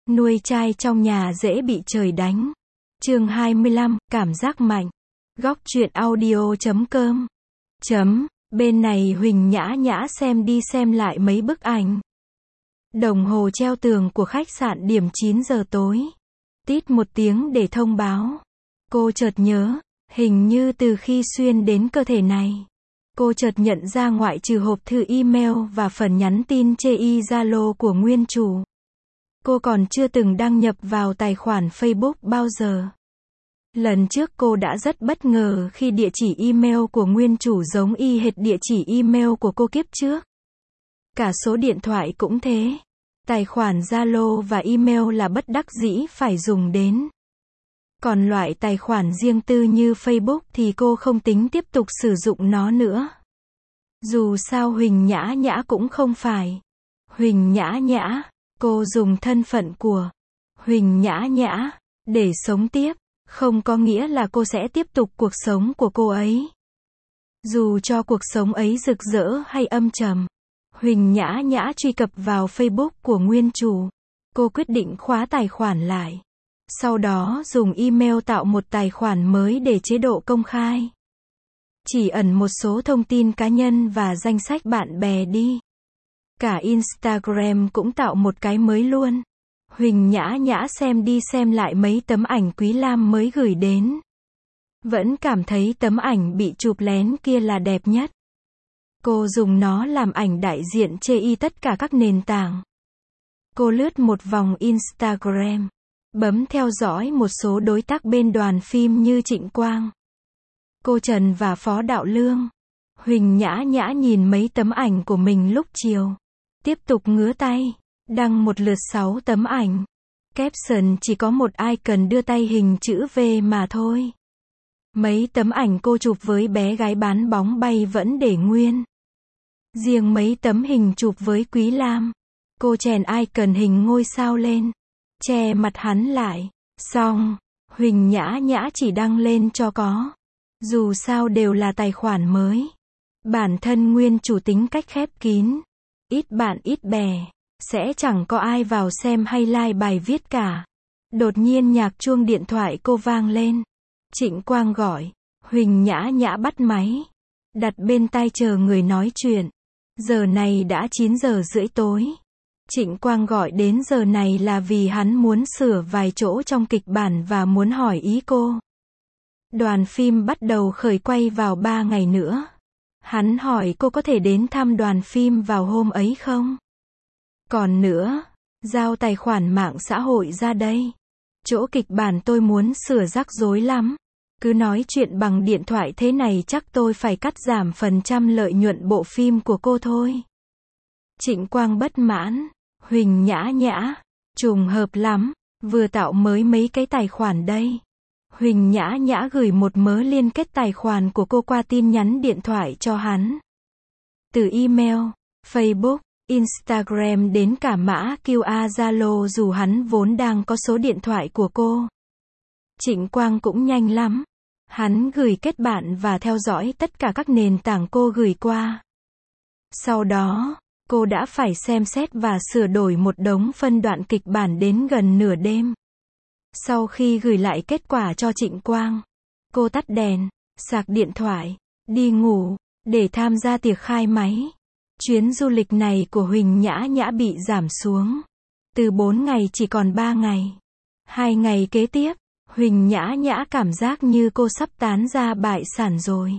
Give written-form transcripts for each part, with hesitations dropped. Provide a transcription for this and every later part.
Nuôi trai trong nhà dễ bị trời đánh. Chương 25, cảm giác mạnh. Góc truyện audio.com. Bên này Huỳnh nhã nhã xem đi xem lại mấy bức ảnh. Đồng hồ treo tường của khách sạn điểm 9 giờ tối. Tít một tiếng để thông báo. Cô chợt nhớ, hình như từ khi xuyên đến cơ thể này, cô chợt nhận ra ngoại trừ hộp thư email và phần nhắn tin chê y Zalo của nguyên chủ, cô còn chưa từng đăng nhập vào tài khoản Facebook bao giờ. Lần trước cô đã rất bất ngờ khi địa chỉ email của nguyên chủ giống y hệt địa chỉ email của cô kiếp trước. Cả số điện thoại cũng thế. Tài khoản Zalo và email là bất đắc dĩ phải dùng đến. Còn loại tài khoản riêng tư như Facebook thì cô không tính tiếp tục sử dụng nó nữa. Dù sao Huỳnh nhã nhã cũng không phải Huỳnh nhã nhã. Cô dùng thân phận của Huỳnh nhã nhã để sống tiếp, không có nghĩa là cô sẽ tiếp tục cuộc sống của cô ấy. Dù cho cuộc sống ấy rực rỡ hay âm trầm. Huỳnh nhã nhã truy cập vào Facebook của nguyên chủ. Cô quyết định khóa tài khoản lại. Sau đó dùng email tạo một tài khoản mới để chế độ công khai. Chỉ ẩn một số thông tin cá nhân và danh sách bạn bè đi. Cả Instagram cũng tạo một cái mới luôn. Huỳnh nhã nhã xem đi xem lại mấy tấm ảnh Quý Lam mới gửi đến. Vẫn cảm thấy tấm ảnh bị chụp lén kia là đẹp nhất. Cô dùng nó làm ảnh đại diện chê y tất cả các nền tảng. Cô lướt một vòng Instagram, bấm theo dõi một số đối tác bên đoàn phim như Trịnh Quang, cô Trần và Phó Đạo Lương. Huỳnh nhã nhã nhìn mấy tấm ảnh của mình lúc chiều. Tiếp tục ngứa tay, đăng một lượt 6 tấm ảnh. Caption chỉ có một icon đưa tay hình chữ V mà thôi. Mấy tấm ảnh cô chụp với bé gái bán bóng bay vẫn để nguyên. Riêng mấy tấm hình chụp với Quý Lam, cô chèn icon hình ngôi sao lên, che mặt hắn lại. Xong, Huỳnh nhã nhã chỉ đăng lên cho có. Dù sao đều là tài khoản mới. Bản thân nguyên chủ tính cách khép kín. Ít bạn ít bè, sẽ chẳng có ai vào xem hay like bài viết cả. Đột nhiên nhạc chuông điện thoại cô vang lên. Trịnh Quang gọi. Huỳnh nhã nhã bắt máy. Đặt bên tai chờ người nói chuyện. Giờ này đã 9 giờ rưỡi tối. Trịnh Quang gọi đến giờ này là vì hắn muốn sửa vài chỗ trong kịch bản và muốn hỏi ý cô. Đoàn phim bắt đầu khởi quay vào 3 ngày nữa. Hắn hỏi cô có thể đến thăm đoàn phim vào hôm ấy không? Còn nữa, giao tài khoản mạng xã hội ra đây. Chỗ kịch bản tôi muốn sửa rắc rối lắm. Cứ nói chuyện bằng điện thoại thế này chắc tôi phải cắt giảm phần trăm lợi nhuận bộ phim của cô thôi. Trịnh Quang bất mãn. Huỳnh nhã nhã. Trùng hợp lắm, vừa tạo mới mấy cái tài khoản đây. Huỳnh nhã nhã gửi một mớ liên kết tài khoản của cô qua tin nhắn điện thoại cho hắn. Từ email, Facebook, Instagram đến cả mã QR Zalo dù hắn vốn đang có số điện thoại của cô. Trịnh Quang cũng nhanh lắm. Hắn gửi kết bạn và theo dõi tất cả các nền tảng cô gửi qua. Sau đó, cô đã phải xem xét và sửa đổi một đống phân đoạn kịch bản đến gần nửa đêm. Sau khi gửi lại kết quả cho Trịnh Quang, cô tắt đèn, sạc điện thoại, đi ngủ, để tham gia tiệc khai máy. Chuyến du lịch này của Huỳnh nhã nhã bị giảm xuống. Từ 4 ngày chỉ còn 3 ngày. 2 ngày kế tiếp, Huỳnh nhã nhã cảm giác như cô sắp tán ra bại sản rồi.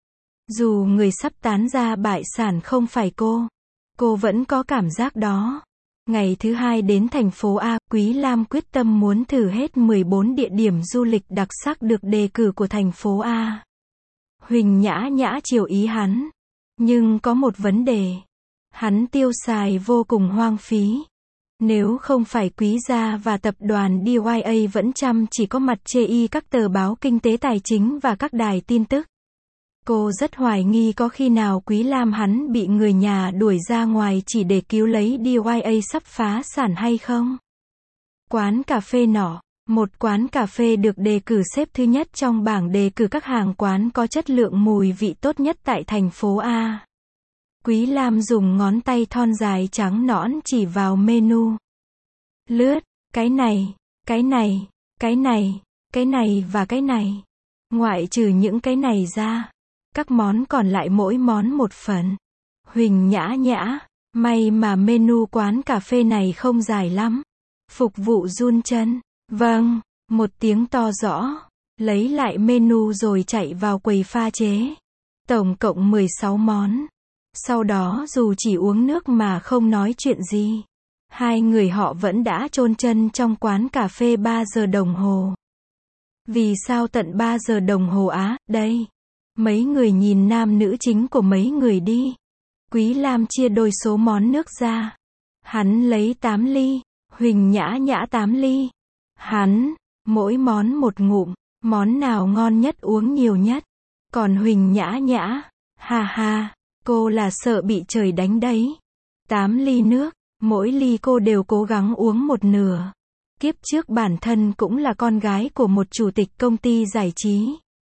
Dù người sắp tán ra bại sản không phải cô vẫn có cảm giác đó. Ngày thứ 2 đến thành phố A, Quý Lam quyết tâm muốn thử hết 14 địa điểm du lịch đặc sắc được đề cử của thành phố A. Huỳnh nhã nhã chiều ý hắn. Nhưng có một vấn đề. Hắn tiêu xài vô cùng hoang phí. Nếu không phải Quý gia và tập đoàn DYA vẫn chăm chỉ có mặt chê y các tờ báo kinh tế tài chính và các đài tin tức. Cô rất hoài nghi có khi nào Quý Lam hắn bị người nhà đuổi ra ngoài chỉ để cứu lấy DYA sắp phá sản hay không? Quán cà phê nọ. Một quán cà phê được đề cử xếp thứ nhất trong bảng đề cử các hàng quán có chất lượng mùi vị tốt nhất tại thành phố A. Quý Lam dùng ngón tay thon dài trắng nõn chỉ vào menu. Lướt, Cái này, cái này, cái này, cái này và cái này. Ngoại trừ những cái này ra, các món còn lại mỗi món một phần. Huỳnh Nhã Nhã, may mà menu quán cà phê này không dài lắm. Phục vụ run chân. Vâng, một tiếng to rõ. Lấy lại menu rồi chạy vào quầy pha chế. Tổng cộng 16 món. Sau đó dù chỉ uống nước mà không nói chuyện gì, hai người họ vẫn đã chôn chân trong quán cà phê 3 giờ đồng hồ. Vì sao tận 3 giờ đồng hồ á, đây. Mấy người nhìn nam nữ chính của mấy người đi. Quý Lam chia đôi số món nước ra. Hắn lấy 8 ly, Huỳnh Nhã Nhã 8 ly. Hắn, mỗi món một ngụm, món nào ngon nhất uống nhiều nhất. Còn Huỳnh Nhã Nhã, ha ha, cô là sợ bị trời đánh đấy. 8 ly nước, mỗi ly cô đều cố gắng uống một nửa. Kiếp trước bản thân cũng là con gái của một chủ tịch công ty giải trí.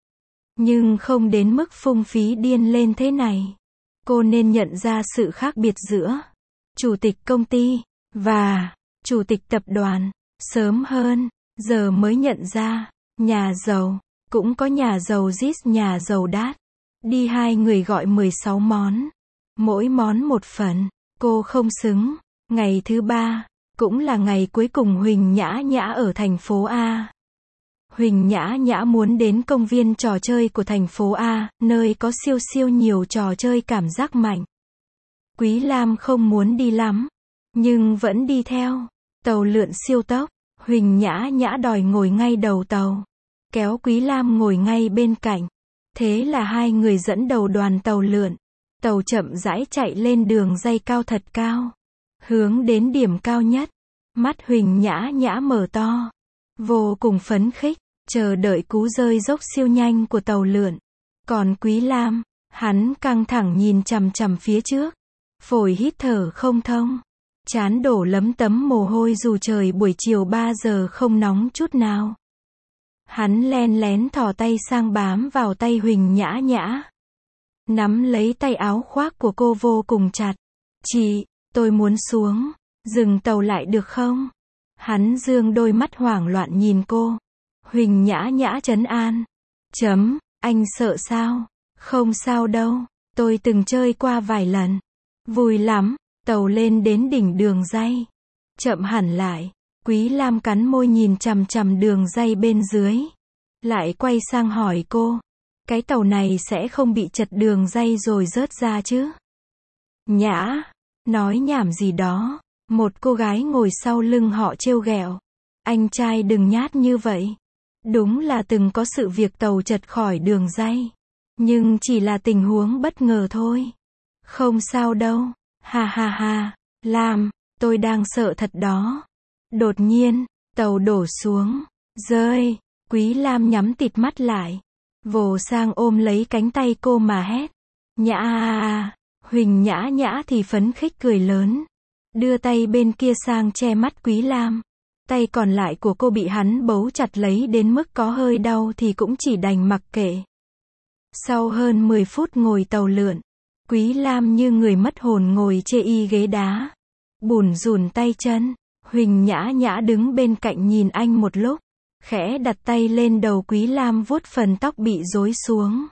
Nhưng không đến mức phung phí điên lên thế này. Cô nên nhận ra sự khác biệt giữa chủ tịch công ty và chủ tịch tập đoàn. Sớm hơn, giờ mới nhận ra, nhà giàu, cũng có nhà giàu rít nhà giàu đát. Đi hai người gọi 16 món. Mỗi món một phần. Cô không xứng. Ngày thứ 3, cũng là ngày cuối cùng Huỳnh Nhã Nhã ở thành phố A. Huỳnh Nhã Nhã muốn đến công viên trò chơi của thành phố A, nơi có siêu siêu nhiều trò chơi cảm giác mạnh. Quý Lam không muốn đi lắm, nhưng vẫn đi theo. Tàu lượn siêu tốc, Huỳnh Nhã Nhã đòi ngồi ngay đầu tàu, kéo Quý Lam ngồi ngay bên cạnh. Thế là hai người dẫn đầu đoàn tàu lượn. Tàu chậm rãi chạy lên đường ray cao thật cao, hướng đến điểm cao nhất. Mắt Huỳnh Nhã Nhã mở to, vô cùng phấn khích, chờ đợi cú rơi dốc siêu nhanh của tàu lượn. Còn Quý Lam, hắn căng thẳng nhìn chằm chằm phía trước, phổi hít thở không thông, trán đổ lấm tấm mồ hôi dù trời buổi chiều 3 giờ không nóng chút nào. Hắn len lén thò tay sang bám vào tay Huỳnh Nhã Nhã, nắm lấy tay áo khoác của cô vô cùng chặt. Chị, tôi muốn xuống, dừng tàu lại được không? Hắn dương đôi mắt hoảng loạn nhìn cô. Huỳnh Nhã Nhã trấn an. Anh sợ sao? Không sao đâu, tôi từng chơi qua vài lần. Vui lắm. Tàu lên đến đỉnh đường ray. Chậm hẳn lại. Quý Lam cắn môi nhìn chằm chằm đường ray bên dưới. Lại quay sang hỏi cô. Cái tàu này sẽ không bị chật đường ray rồi rớt ra chứ? Nhã, nói nhảm gì đó. Một cô gái ngồi sau lưng họ trêu ghẹo. Anh trai đừng nhát như vậy. Đúng là từng có sự việc tàu chật khỏi đường ray. Nhưng chỉ là tình huống bất ngờ thôi. Không sao đâu. Ha ha ha. Lam, tôi đang sợ thật đó. Đột nhiên, tàu đổ xuống. Rơi. Quý Lam nhắm tịt mắt lại. Vồ sang ôm lấy cánh tay cô mà hét. Nhã à. Huỳnh Nhã Nhã thì phấn khích cười lớn. Đưa tay bên kia sang che mắt Quý Lam. Tay còn lại của cô bị hắn bấu chặt lấy đến mức có hơi đau thì cũng chỉ đành mặc kệ. Sau hơn 10 phút ngồi tàu lượn, Quý Lam như người mất hồn ngồi chê y ghế đá. Bủn rủn tay chân. Huỳnh Nhã Nhã đứng bên cạnh nhìn anh một lúc. Khẽ đặt tay lên đầu Quý Lam vuốt phần tóc bị rối xuống.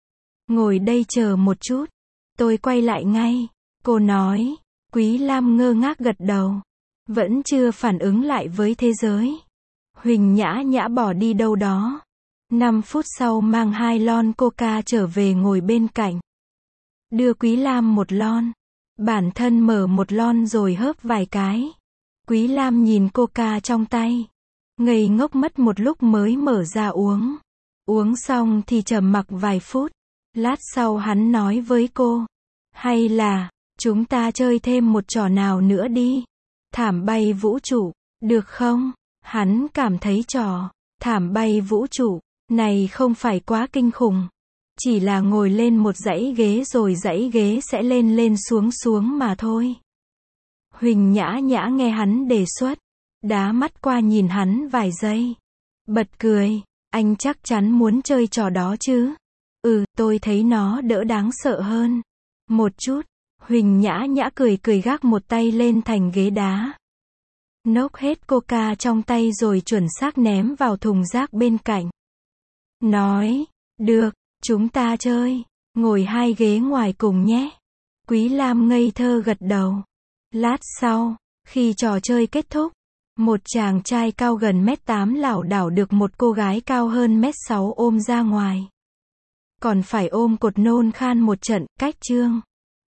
Ngồi đây chờ một chút. Tôi quay lại ngay. Cô nói. Quý Lam ngơ ngác gật đầu. Vẫn chưa phản ứng lại với thế giới. Huỳnh Nhã Nhã bỏ đi đâu đó. 5 phút sau mang 2 lon coca trở về ngồi bên cạnh. Đưa Quý Lam một lon. Bản thân mở một lon rồi hớp vài cái. Quý Lam nhìn coca trong tay. Ngây ngốc mất một lúc mới mở ra uống. Uống xong thì trầm mặc vài phút. Lát sau hắn nói với cô. Hay là, chúng ta chơi thêm một trò nào nữa đi. Thảm bay vũ trụ, được không? Hắn cảm thấy trò thảm bay vũ trụ này không phải quá kinh khủng. Chỉ là ngồi lên một dãy ghế rồi dãy ghế sẽ lên lên xuống xuống mà thôi. Huỳnh Nhã Nhã nghe hắn đề xuất. Đá mắt qua nhìn hắn vài giây. Bật cười. Anh chắc chắn muốn chơi trò đó chứ? Tôi thấy nó đỡ đáng sợ hơn. Một chút. Huỳnh Nhã Nhã cười cười gác một tay lên thành ghế đá. Nốc hết coca trong tay rồi chuẩn xác ném vào thùng rác bên cạnh. Nói, được, chúng ta chơi, ngồi 2 ghế ngoài cùng nhé. Quý Lam ngây thơ gật đầu. Lát sau, khi trò chơi kết thúc, một chàng trai cao gần 1m8 lảo đảo được một cô gái cao hơn 1m6 ôm ra ngoài. Còn phải ôm cột nôn khan một trận, cách chương.